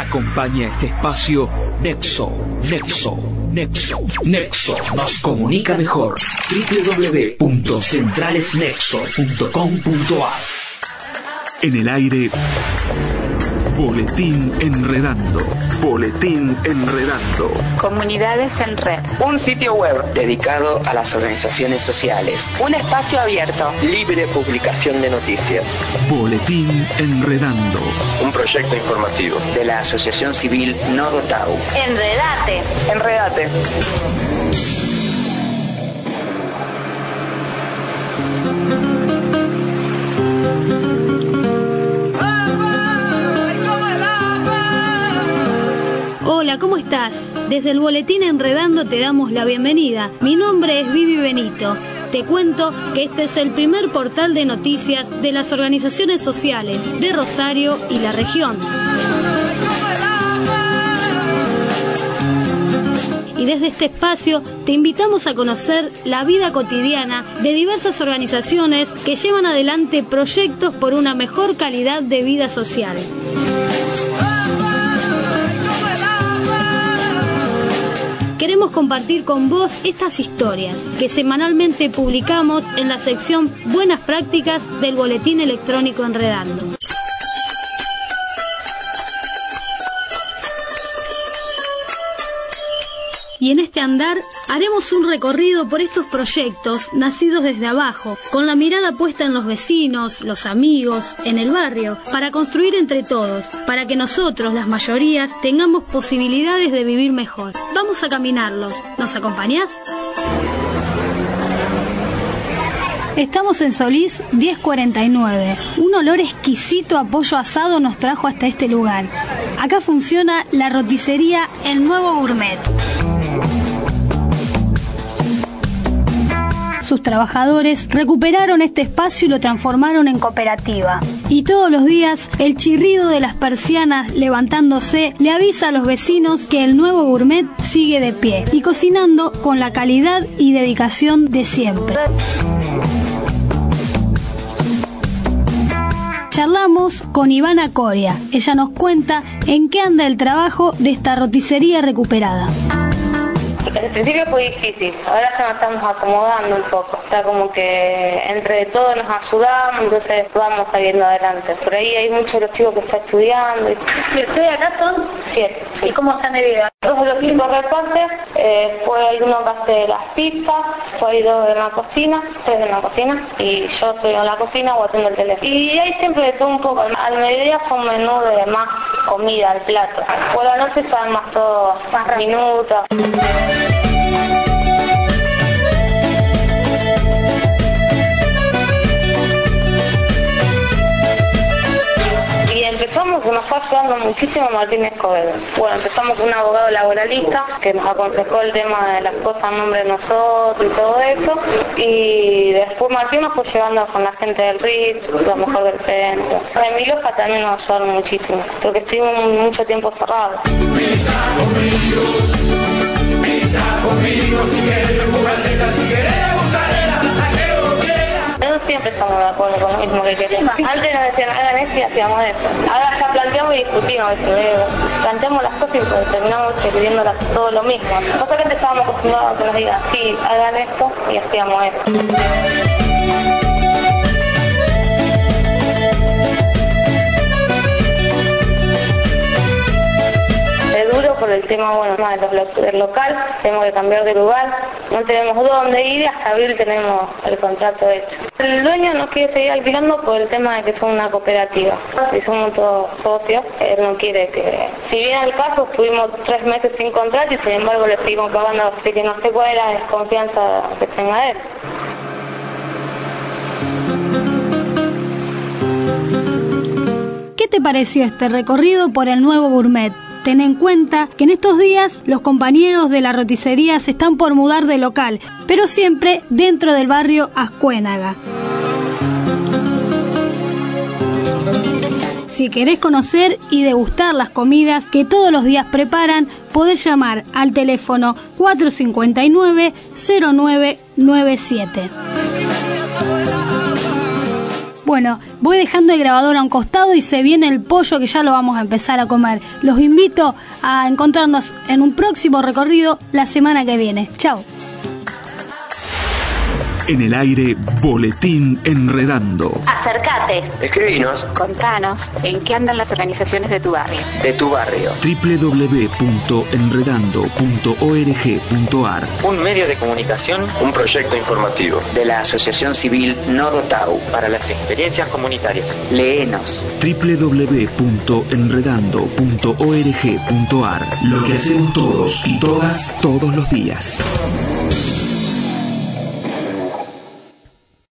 Acompaña este espacio Nexo. Nos comunica mejor. www.centralesnexo.com.ar. En el aire, Boletín Enredando. Comunidades en Red. Un sitio web dedicado a las organizaciones sociales. Un espacio abierto. Libre publicación de noticias. Boletín Enredando. Un proyecto informativo de la Asociación Civil Nodo Tau. Enredate. Hola, ¿cómo estás? Desde el Boletín Enredando te damos la bienvenida. Mi nombre es Vivi Benito. Te cuento que este es el primer portal de noticias de las organizaciones sociales de Rosario y la región. Y desde este espacio te invitamos a conocer la vida cotidiana de diversas organizaciones que llevan adelante proyectos por una mejor calidad de vida social. Queremos compartir con vos estas historias que semanalmente publicamos en la sección Buenas Prácticas del Boletín Electrónico Enredando. Y en este andar haremos un recorrido por estos proyectos nacidos desde abajo, con la mirada puesta en los vecinos, los amigos, en el barrio, para construir entre todos, para que nosotros, las mayorías, tengamos posibilidades de vivir mejor. Vamos a caminarlos. ¿Nos acompañás? Estamos en Solís 1049. Un olor exquisito a pollo asado nos trajo hasta este lugar. Acá funciona la roticería El Nuevo Gourmet. Sus trabajadores recuperaron este espacio y lo transformaron en cooperativa. Y todos los días, el chirrido de las persianas levantándose le avisa a los vecinos que El Nuevo Gourmet sigue de pie y cocinando con la calidad y dedicación de siempre. Charlamos con Ivana Coria. Ella nos cuenta en qué anda el trabajo de esta roticería recuperada. Al principio fue difícil, ahora ya nos estamos acomodando un poco, está como que entre todos nos ayudamos, entonces vamos saliendo adelante. Por ahí hay muchos de los chicos que están estudiando. ¿Y ustedes acá son? 7. ¿Y cómo están de vida? 2 de los chicos reparten, fue hay uno que hace las pizzas, fue hay 2 en la cocina, 3 en la cocina, y yo estoy en la cocina o atiendo el teléfono. Y hay siempre de todo un poco, al mediodía son menú de más comida al plato, por la noche saben más todo, más minutos. Empezamos, que nos fue ayudando muchísimo Martín Escobedo. Bueno, empezamos con un abogado laboralista que nos aconsejó el tema de las cosas a nombre de nosotros y todo eso. Y después Martín nos fue llevando con la gente del RIT, lo mejor del centro. Emilio también nos ayudaron muchísimo, porque estuvimos mucho tiempo cerrados. Conmigo, si querés fugaceta, si querés mozzarella, nosotros siempre estamos de acuerdo con lo mismo que queremos. Antes nos decían hagan esto y hacíamos eso. Ahora ya planteamos y discutimos, planteamos las cosas y terminamos queriendo todo lo mismo. Nosotros antes estábamos acostumbrados a que nos digan sí, hagan esto y hacíamos esto. Es duro por el tema, del local, tenemos que cambiar de lugar, no tenemos dónde ir, hasta abril tenemos el contrato hecho. El dueño nos quiere seguir alquilando por el tema de que son una cooperativa, y somos todos socios, él no quiere que... Si bien al caso, estuvimos 3 meses sin contrato y sin embargo le seguimos pagando, así que no sé cuál es la desconfianza que tenga él. ¿Qué te pareció este recorrido por El Nuevo Gourmet? Ten en cuenta que en estos días los compañeros de la roticería se están por mudar de local, pero siempre dentro del barrio Ascuénaga. Si querés conocer y degustar las comidas que todos los días preparan, podés llamar al teléfono 459-0997. Bueno, voy dejando el grabador a un costado y se viene el pollo que ya lo vamos a empezar a comer. Los invito a encontrarnos en un próximo recorrido la semana que viene. Chao. En el aire, Boletín Enredando. Acércate. Escribinos Contanos en qué andan las organizaciones de tu barrio. de tu barrio. www.enredando.org.ar. Un medio de comunicación, un proyecto informativo de la Asociación Civil Nodo Tau para las experiencias comunitarias. Léenos. www.enredando.org.ar. Lo que hacemos todos y todas todos los días.